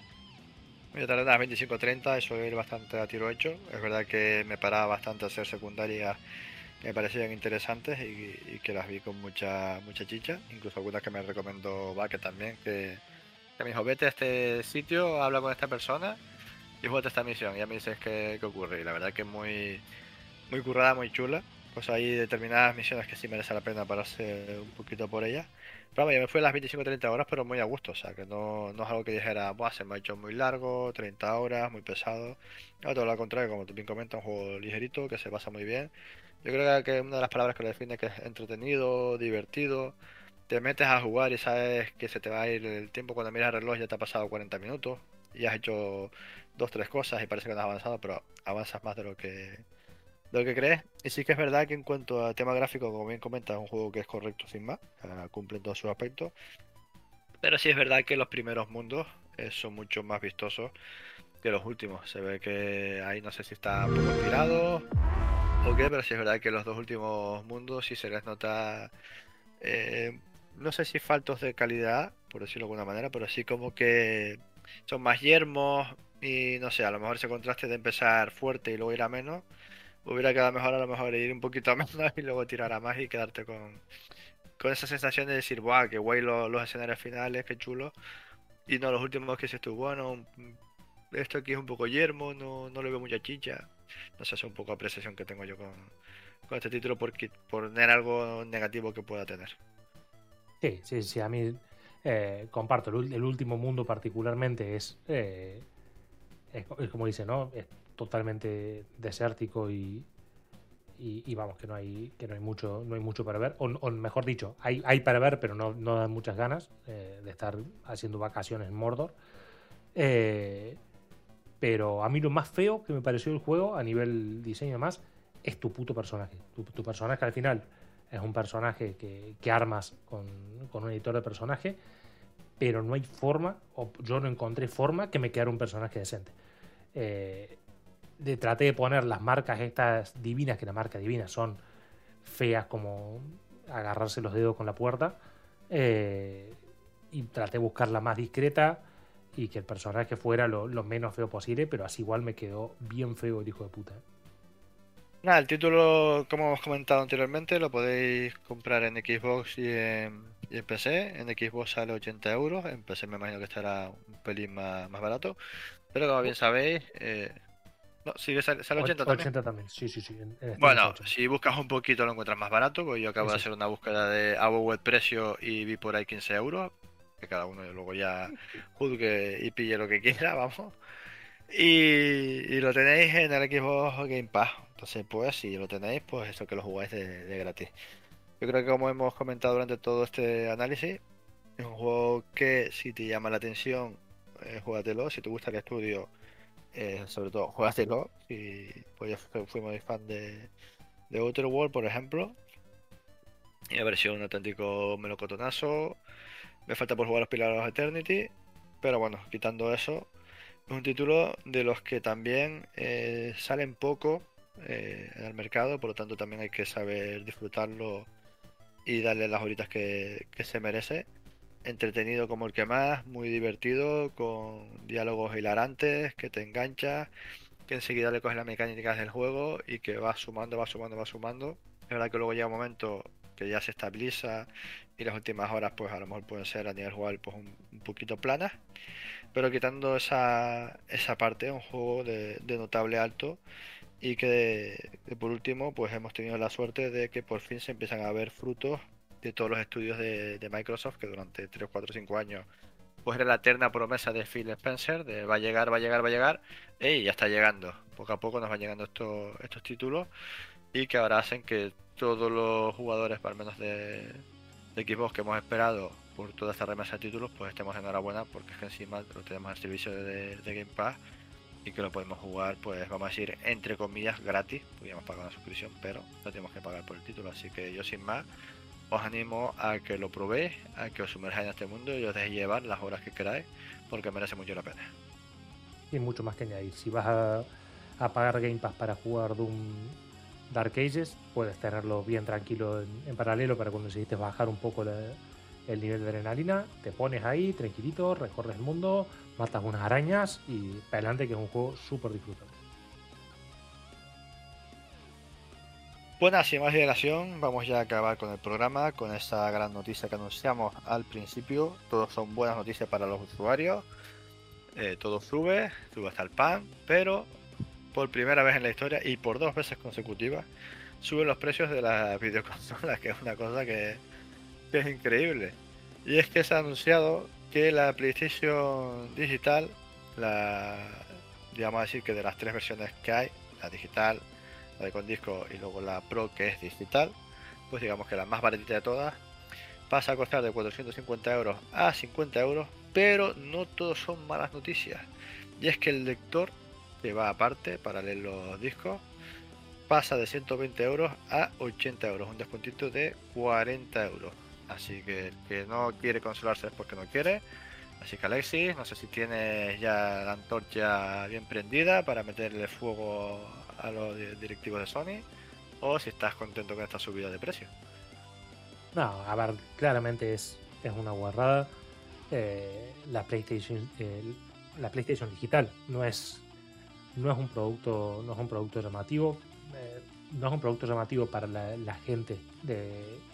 Yo tardé unas veinticinco treinta, eso ir bastante a tiro hecho. Es verdad que me paraba bastante a hacer secundarias que me parecían interesantes y, y que las vi con mucha mucha chicha. Incluso algunas que me recomendó Vaque también, que, que me dijo, vete a este sitio, habla con esta persona y juega esta misión. Y ya me dices qué, qué ocurre. Y la verdad que es muy, muy currada, muy chula. Pues hay determinadas misiones que sí merece la pena pararse un poquito por ellas. Pero vamos, ya me fui a las veinticinco treinta horas, pero muy a gusto. O sea, que no, no es algo que dijera, buah, se me ha hecho muy largo, treinta horas, muy pesado. No, todo lo contrario, como tú bien comentas, un juego ligerito, que se pasa muy bien. Yo creo que una de las palabras que lo define que es entretenido, divertido. Te metes a jugar y sabes que se te va a ir el tiempo. Cuando miras el reloj ya te ha pasado cuarenta minutos y has hecho dos, tres cosas y parece que no has avanzado, pero avanzas más de lo que, de lo que crees. Y sí que es verdad que en cuanto a tema gráfico, como bien comentas, es un juego que es correcto sin más, uh, cumple en todos sus aspectos. Pero sí es verdad que los primeros mundos eh, son mucho más vistosos que los últimos. Se ve que ahí no sé si está un poco inspirado o qué, pero sí es verdad que los dos últimos mundos sí se les nota, eh, no sé si faltos de calidad, por decirlo de alguna manera, pero sí como que son más yermos y no sé, a lo mejor ese contraste de empezar fuerte y luego ir a menos, hubiera quedado mejor a lo mejor ir un poquito a menos y luego tirar a más y quedarte con, con esa sensación de decir, ¡buah, qué guay los, los escenarios finales, qué chulo! Y no, los últimos que dices tú, bueno, esto aquí es un poco yermo, no, no le veo mucha chicha. No sé, es un poco apreciación que tengo yo con, con este título por, por tener algo negativo que pueda tener. Sí, sí, sí, a mí eh, comparto, el, el último mundo particularmente es, eh, es, es como dice, ¿no? Es totalmente desértico y, y, y vamos, que no hay que no hay mucho no hay mucho para ver, o, o mejor dicho, hay, hay para ver, pero no, no dan muchas ganas eh, de estar haciendo vacaciones en Mordor. Eh, pero a mí lo más feo que me pareció el juego a nivel diseño y demás es tu puto personaje. Tu, tu personaje al final es un personaje que, que armas con, con un editor de personaje, pero no hay forma, o yo no encontré forma que me quedara un personaje decente. Eh, de, traté de poner las marcas estas divinas, que las marcas divinas son feas como agarrarse los dedos con la puerta, eh, y traté de buscar la más discreta y que el personaje fuera lo, lo menos feo posible, pero así igual me quedó bien feo el hijo de puta. Nada, el título, como hemos comentado anteriormente, lo podéis comprar en Xbox y en, y en P C. En Xbox sale ochenta euros, en P C me imagino que estará un pelín más, más barato. Pero como bien sabéis, eh, no, sigue sale, sale ochenta también. ochenta también, sí, sí, sí. En, en bueno, si buscas un poquito lo encuentras más barato, pues yo acabo sí, de hacer una búsqueda de a web precio y vi por ahí quince euros. Que cada uno luego ya juzgue y pille lo que quiera, vamos. Y, y lo tenéis en el Xbox Game Pass. Entonces, pues si lo tenéis, pues eso que lo jugáis de, de gratis. Yo creo que como hemos comentado durante todo este análisis, es un juego que si te llama la atención, eh, juégatelo. Si te gusta el estudio, eh, sobre todo, juégatelo. Y pues yo fui muy fan de, de Outer World, por ejemplo. Y me pareció un auténtico melocotonazo. Me falta por jugar los Pillars of Eternity, pero bueno, quitando eso, es un título de los que también eh, salen poco eh, en el mercado, por lo tanto también hay que saber disfrutarlo y darle las horitas que, que se merece. Entretenido como el que más, muy divertido, con diálogos hilarantes, que te engancha, que enseguida le coges las mecánicas del juego y que va sumando, va sumando, va sumando. Es verdad que luego llega un momento que ya se estabiliza y las últimas horas pues a lo mejor pueden ser a nivel jugar pues un, un poquito planas, pero quitando esa, esa parte, un juego de, de notable alto y que, que por último pues hemos tenido la suerte de que por fin se empiezan a ver frutos de todos los estudios de, de Microsoft, que durante tres, cuatro, cinco años pues era la eterna promesa de Phil Spencer de va a llegar, va a llegar, va a llegar, y ya está llegando. Poco a poco nos van llegando estos, estos títulos y que ahora hacen que todos los jugadores, al menos de, de Xbox, que hemos esperado por toda esta remesa de títulos, pues estemos enhorabuena, porque es que encima lo tenemos al servicio de, de Game Pass y que lo podemos jugar, pues vamos a decir, entre comillas, gratis, porque ya hemos pagado una suscripción, pero no tenemos que pagar por el título. Así que yo, sin más, os animo a que lo probéis, a que os sumerjáis en este mundo y os dejéis llevar las horas que queráis, porque merece mucho la pena. Y mucho más que añadir. Si vas a, a pagar Game Pass para jugar Doom Dark Ages, puedes tenerlo bien tranquilo en, en paralelo para cuando necesites bajar un poco la, el nivel de adrenalina. Te pones ahí tranquilito, recorres el mundo, matas unas arañas y para adelante, que es un juego súper disfrutable. Bueno, sin más dilación, vamos ya a acabar con el programa, con esa gran noticia que anunciamos al principio. Todos son buenas noticias para los usuarios. Eh, todo sube, sube hasta el pan, pero por primera vez en la historia y por dos veces consecutivas suben los precios de las videoconsolas, que es una cosa que, que es increíble. Y es que se ha anunciado que la PlayStation Digital, la, digamos decir que de las tres versiones que hay, la digital, la de con disco y luego la Pro, que es digital, pues digamos que la más baratita de todas, pasa a costar de cuatrocientos cincuenta euros a cincuenta euros, pero no todos son malas noticias. Y es que el lector, que va aparte para leer los discos, pasa de ciento veinte euros a ochenta euros, un descuentito de cuarenta euros. Así que el que no quiere consolarse es porque no quiere. Así que Alexis, no sé si tienes ya la antorcha bien prendida para meterle fuego a los directivos de Sony, o si estás contento con esta subida de precio. No, a ver, claramente es, es una guarrada. Eh, la PlayStation, eh, la PlayStation digital no es, no es un producto, no es un producto llamativo. Eh, no es un producto llamativo para la, la gente de,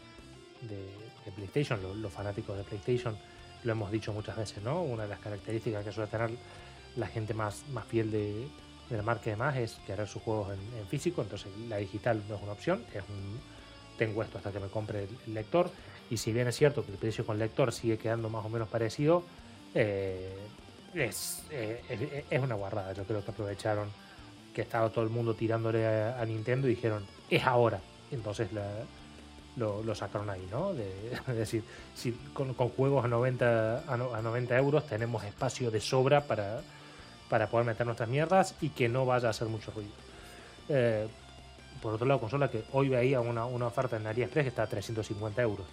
de, de PlayStation, los, los fanáticos de PlayStation. Lo hemos dicho muchas veces, ¿no? Una de las características que suele tener la gente más, más fiel de, de la marca y demás es querer sus juegos en, en físico. Entonces la digital no es una opción, es un tengo esto hasta que me compre el, el lector. Y si bien es cierto que el precio con lector sigue quedando más o menos parecido, eh, es, eh, es, es una guarrada. Yo creo que aprovecharon que estaba todo el mundo tirándole a, a Nintendo y dijeron, es ahora. Entonces la, lo, lo sacaron ahí, ¿no? De, es decir, si con, con juegos a noventa, a, no, a noventa euros tenemos espacio de sobra para, para poder meter nuestras mierdas y que no vaya a hacer mucho ruido. Eh, por otro lado, consola que hoy veía una, una oferta en AliExpress que está a trescientos cincuenta euros.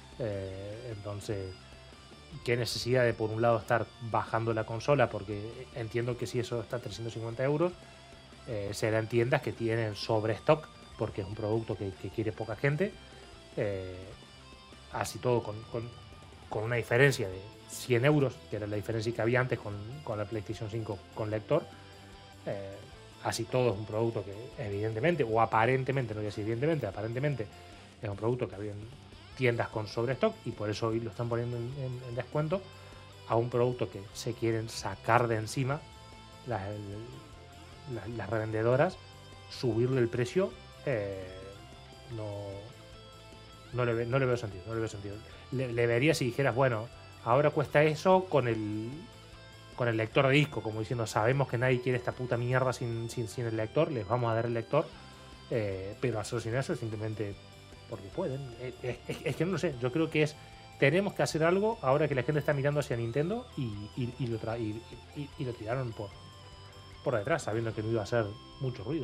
Eh, entonces, qué necesidad de por un lado estar bajando la consola, porque entiendo que si eso está a trescientos cincuenta euros, eh, será en tiendas que tienen sobre stock, porque es un producto que, que quiere poca gente. Eh, así todo con, con, con una diferencia de cien euros, que era la diferencia que había antes con, con la PlayStation cinco con lector. Eh, así todo es un producto que evidentemente, o aparentemente, no voy a decir evidentemente, aparentemente es un producto que había en tiendas con sobrestock y por eso hoy lo están poniendo en, en, en descuento, a un producto que se quieren sacar de encima las, las, las revendedoras, subirle el precio. eh, no, no, le, no le veo sentido, no le veo sentido. Le, le vería si dijeras, bueno, ahora cuesta eso con el con el lector de disco, como diciendo, sabemos que nadie quiere esta puta mierda sin, sin, sin el lector, les vamos a dar el lector, eh, pero hacerlo sin eso es simplemente porque pueden. Es, es, es que no lo sé, yo creo que es, tenemos que hacer algo ahora que la gente está mirando hacia Nintendo y, y, y, lo, tra y, y, y lo tiraron por, por detrás, sabiendo que no iba a hacer mucho ruido.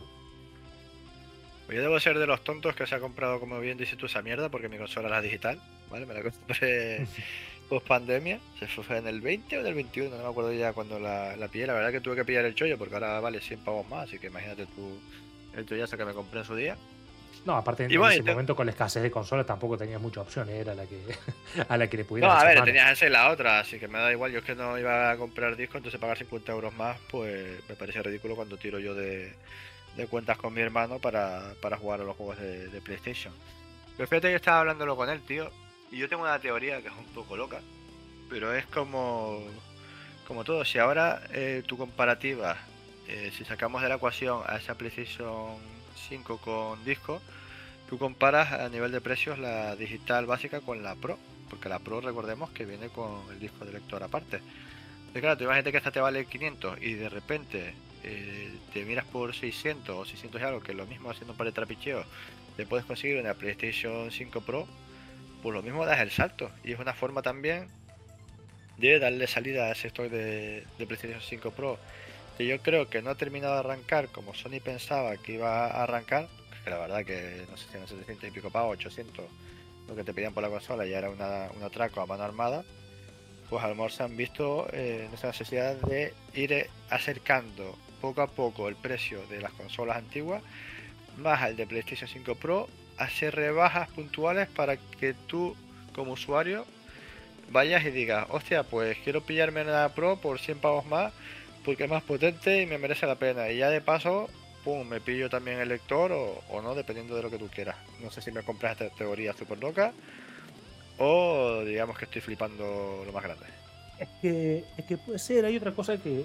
Pues yo debo ser de los tontos que se ha comprado, como bien dices tú, esa mierda, porque mi consola es la digital, ¿vale? Me la compré post pandemia, se fue en el veinte o en el veintiuno, no me acuerdo ya cuando la, la pillé. La verdad que tuve que pillar el chollo porque ahora vale cien pavos más, así que imagínate tú el chollazo que me compré en su día. No, aparte en, y bueno, en ese te... momento con la escasez de consolas tampoco tenías muchas opciones, era la que a la que le pudieras. No, a ver, mano. Tenías esa y la otra, así que me da igual. Yo es que no iba a comprar disco, entonces pagar cincuenta euros más, pues me parece ridículo cuando tiro yo de, de cuentas con mi hermano para, para jugar a los juegos de, de PlayStation. Pero fíjate que estaba hablándolo con él, tío, y yo tengo una teoría que es un poco loca, pero es como, como todo. Si ahora eh, tu comparativa eh, si sacamos de la ecuación a esa PlayStation cinco con disco, tú comparas a nivel de precios la digital básica con la Pro, porque la Pro recordemos que viene con el disco de lector aparte. Entonces, claro, tú imagínate que esta te vale quinientos y de repente eh, te miras por seiscientos o seiscientos y algo, que lo mismo haciendo un par de trapicheos, te puedes conseguir una PlayStation cinco Pro, pues lo mismo das el salto. Y es una forma también de darle salida a ese stock de, de PlayStation cinco Pro, que yo creo que no ha terminado de arrancar como Sony pensaba que iba a arrancar, que la verdad que no sé si eran setecientos y pico pavos, ochocientos, lo que te pedían por la consola ya era una, un atraco a mano armada. Pues a lo mejor se han visto eh, en esa necesidad de ir acercando poco a poco el precio de las consolas antiguas más al de PlayStation cinco Pro, hacer rebajas puntuales para que tú como usuario vayas y digas, hostia, pues quiero pillarme una Pro por cien pavos más porque es más potente y me merece la pena. Y ya de paso, pum, me pillo también el lector o, o no, dependiendo de lo que tú quieras. No sé si me compras esta teoría super loca o digamos que estoy flipando lo más grande. Es que, es que puede ser, hay otra cosa que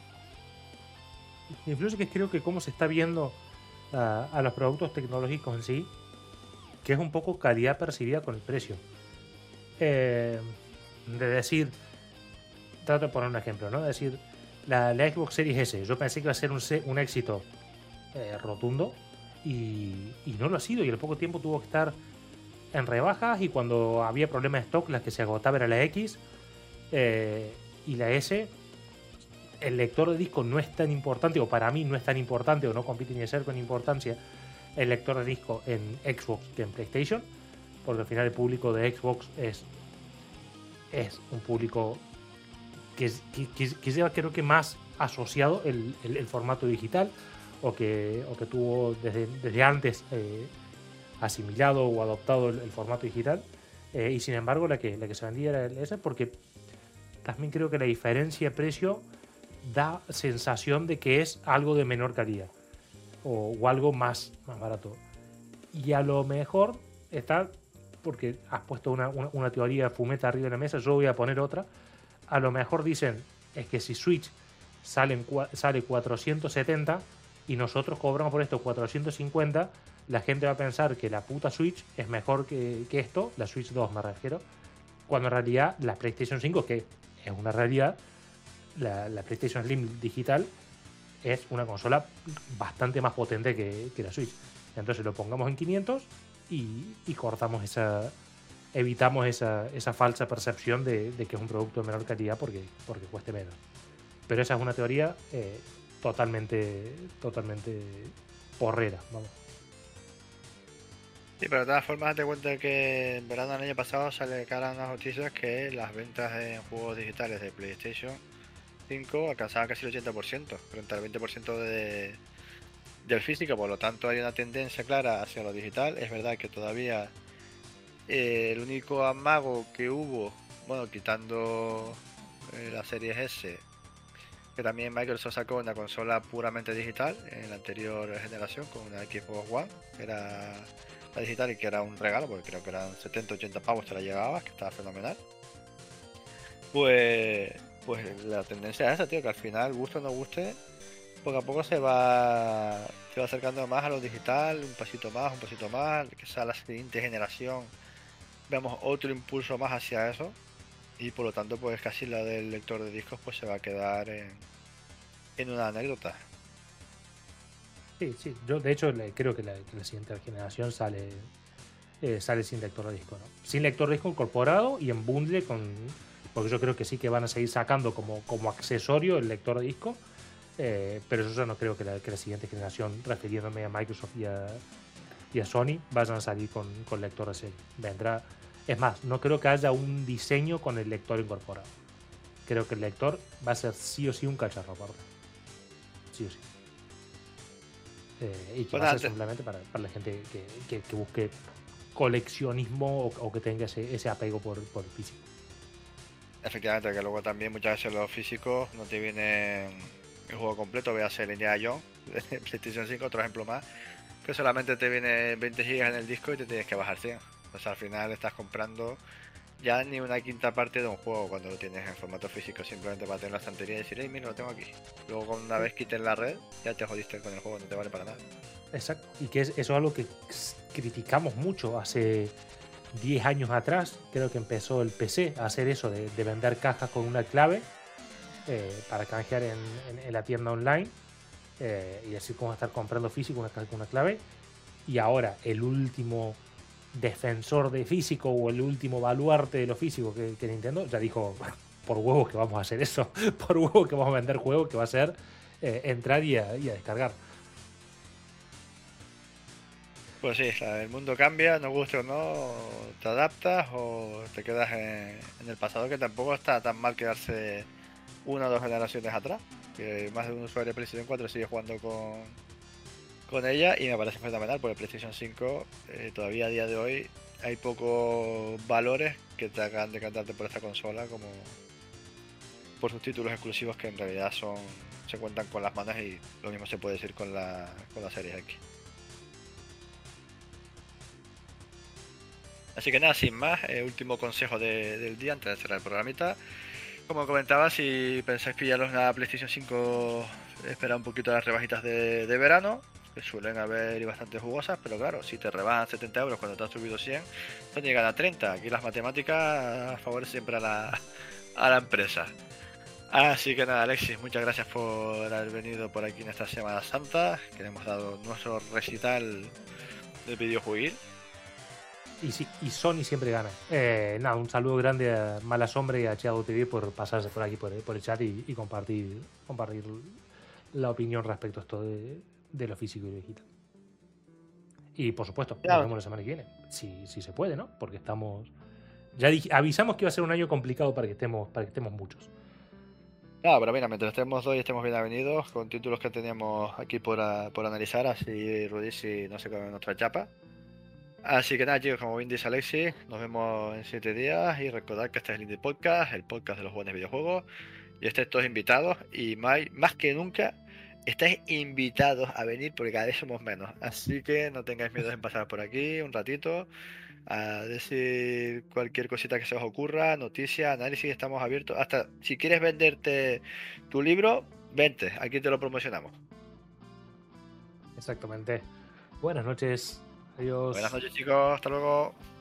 que influye, que creo que cómo se está viendo a, a los productos tecnológicos en sí, que es un poco calidad percibida con el precio. Eh, de decir, trato de poner un ejemplo, ¿no? De decir, la, la Xbox Series S, yo pensé que iba a ser un, un éxito eh, rotundo y, y no lo ha sido, y al poco tiempo tuvo que estar en rebajas, y cuando había problemas de stock, las que se agotaba era la X, eh, y la S, el lector de disco no es tan importante, o para mí no es tan importante, o no compite ni de cerca con importancia el lector de disco en Xbox que en PlayStation, porque al final el público de Xbox es, es un público que, que, que, que lleva, creo que más asociado el, el, el formato digital, o que, o que tuvo desde, desde antes eh, asimilado o adoptado el, el formato digital, eh, y sin embargo la que, la que se vendía era esa, porque también creo que la diferencia de precio da sensación de que es algo de menor calidad o, o algo más, más barato. Y a lo mejor está, porque has puesto una, una, una teoría fumeta arriba de la mesa, yo voy a poner otra. A lo mejor dicen, es que si Switch sale, sale cuatrocientos setenta y nosotros cobramos por esto cuatrocientos cincuenta, la gente va a pensar que la puta Switch es mejor que, que esto, la Switch dos me refiero, cuando en realidad la PlayStation cinco, que es una realidad, la, la PlayStation Slim digital es una consola bastante más potente que, que la Switch. Entonces lo pongamos en quinientos y, y cortamos esa, evitamos esa, esa falsa percepción de, de que es un producto de menor calidad porque, porque cueste menos. Pero esa es una teoría eh, totalmente, totalmente porrera, vamos. Sí, pero de todas formas, date cuenta que en verano del año pasado sale cara unas noticias que las ventas en juegos digitales de PlayStation cinco alcanzaban casi el ochenta por ciento frente al veinte por ciento de, del físico. Por lo tanto, hay una tendencia clara hacia lo digital. Es verdad que todavía eh, el único amago que hubo, bueno, quitando eh, la Series S, que también Microsoft sacó una consola puramente digital en la anterior generación con una Xbox One, que era la digital y que era un regalo, porque creo que eran setenta ochenta pavos, te la llevabas, que estaba fenomenal. Pues, pues la tendencia es esa, tío, que al final, guste o no guste, poco a poco se va, se va acercando más a lo digital, un pasito más, un pasito más, que sea la siguiente generación, veamos otro impulso más hacia eso, y por lo tanto, pues casi la del lector de discos pues se va a quedar en, en una anécdota. Sí, sí, yo de hecho le, creo que la, que la siguiente generación sale eh, sale sin lector de disco, ¿no? Sin lector de disco incorporado y en bundle con, porque yo creo que sí que van a seguir sacando como, como accesorio el lector de disco, eh, pero yo no creo que la, que la siguiente generación, refiriéndome a Microsoft y a, y a Sony, vayan a salir con, con lector de serie. Vendrá, es más, no creo que haya un diseño con el lector incorporado. Creo que el lector va a ser sí o sí un cacharro aparte. Sí o sí. Eh, y que pues va a ser simplemente para, para la gente que, que, que busque coleccionismo o, o que tenga ese, ese apego por, por el físico. Efectivamente, que luego también muchas veces los físicos no te vienen el juego completo. Voy a hacer Indiana Jones de PlayStation cinco, otro ejemplo más, que solamente te viene veinte gigas en el disco y te tienes que bajar cien. O sea, al final estás comprando ya ni una quinta parte de un juego cuando lo tienes en formato físico, simplemente para tener la estantería y decir, hey, mira, lo tengo aquí. Luego, con una vez quiten la red, ya te jodiste con el juego, no te vale para nada. Exacto. Y que es, eso es algo que criticamos mucho hace diez años atrás. Creo que empezó el P C a hacer eso de, de vender cajas con una clave eh, para canjear en, en, en la tienda online eh, y así como estar comprando físico una caja con una clave. Y ahora el último defensor de físico o el último baluarte de lo físico que, que Nintendo ya dijo, por huevos que vamos a hacer eso, por huevos que vamos a vender juegos, que va a ser eh, entrar y a, y a descargar. Pues sí, el mundo cambia, nos guste o no, te adaptas o te quedas en, en el pasado, que tampoco está tan mal quedarse una o dos generaciones atrás, que más de un usuario de PlayStation cuatro sigue jugando con, con ella y me parece fenomenal, porque el PlayStation cinco eh, todavía a día de hoy hay pocos valores que te hagan decantarte por esta consola, como por sus títulos exclusivos que en realidad son se cuentan con las manos, y lo mismo se puede decir con la, con la Series X. Así que nada, sin más, eh, último consejo de, del día antes de cerrar el programita. Como comentaba, si pensáis pillaros una PlayStation cinco, esperad un poquito las rebajitas de, de verano, que suelen haber y bastante jugosas, pero claro, si te rebajan setenta euros cuando te han subido cien, te llegan a treinta. Aquí las matemáticas favorecen siempre a la, a la empresa. Así que nada, Alexis, muchas gracias por haber venido por aquí en esta Semana Santa, que le hemos dado nuestro recital de videojuegos. Y, sí, y Sony siempre gana. Eh, nada, un saludo grande a Mala Sombra y a Chiado T V por pasarse por aquí por, por el chat y, y compartir, compartir la opinión respecto a esto de, de lo físico y lo digital. Y por supuesto, claro, nos vemos la semana que viene. Si, si se puede, ¿no? Porque estamos. Ya dije, avisamos que iba a ser un año complicado para que estemos, para que estemos muchos. Claro, pero mira, mientras estemos dos y estemos bien avenidos, con títulos que teníamos aquí por, a, por analizar, así Rudisi no se come en nuestra chapa. Así que nada, chicos, como bien dice Alexis, nos vemos en siete días y recordad que este es el Indie Podcast, el podcast de los buenos videojuegos, y estáis todos invitados, y más, más que nunca estáis invitados a venir porque cada vez somos menos, así que no tengáis miedo en pasar por aquí un ratito a decir cualquier cosita que se os ocurra, noticia, análisis, estamos abiertos, hasta si quieres venderte tu libro, vente, aquí te lo promocionamos. Exactamente. Buenas noches. Adiós. Buenas noches, chicos, hasta luego.